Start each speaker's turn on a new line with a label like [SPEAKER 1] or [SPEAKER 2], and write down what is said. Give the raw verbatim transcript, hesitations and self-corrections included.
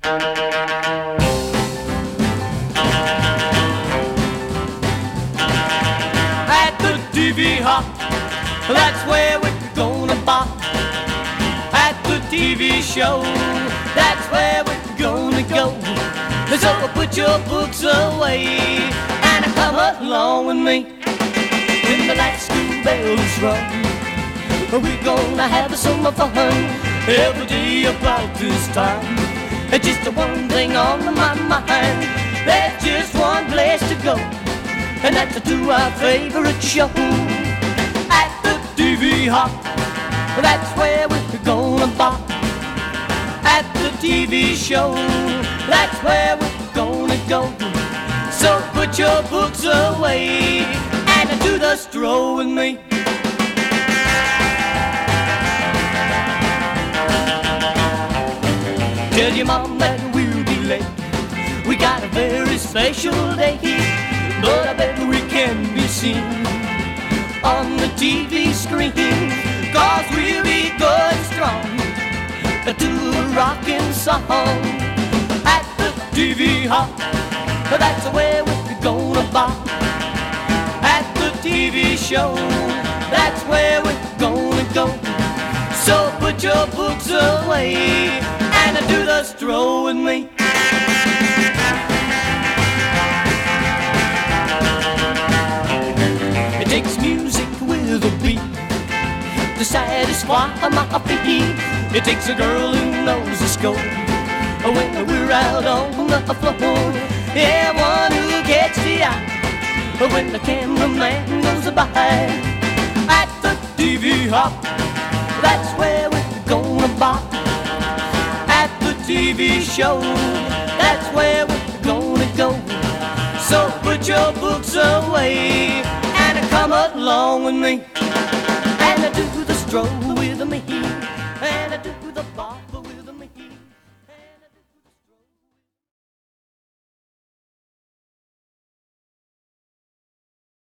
[SPEAKER 1] At the T V hop, that's where we're gonna bop. At the T V show, that's where we're gonna go. So put your books away and come along with me. When the last school bell is rung, we're gonna have some fun every day about this time. Just one thing on my mind, there's just one place to go, and that's to our favorite show. At the T V hop, that's where we're gonna bop. At the T V show, that's where we're gonna go. So put your books away and do the stroll with me. Tell your mom that we'll be late. We got a very special day, but I bet we can be seen on the T V screen, 'cause we'll be going strong to a rockin' song. At the T V hop, that's where we're gonna bop. At the T V show, that's where we're gonna go. So put your books away and do the stroll with me. It takes music with a beat to satisfy my feet. It takes a girl who knows the score when we're out on the floor. Yeah, one who gets the eye when the cameraman goes by. At the T V hop, that's where we're gonna bop. At the T V show, that's where we're gonna go. So put your books away and come along with me and do the stroll.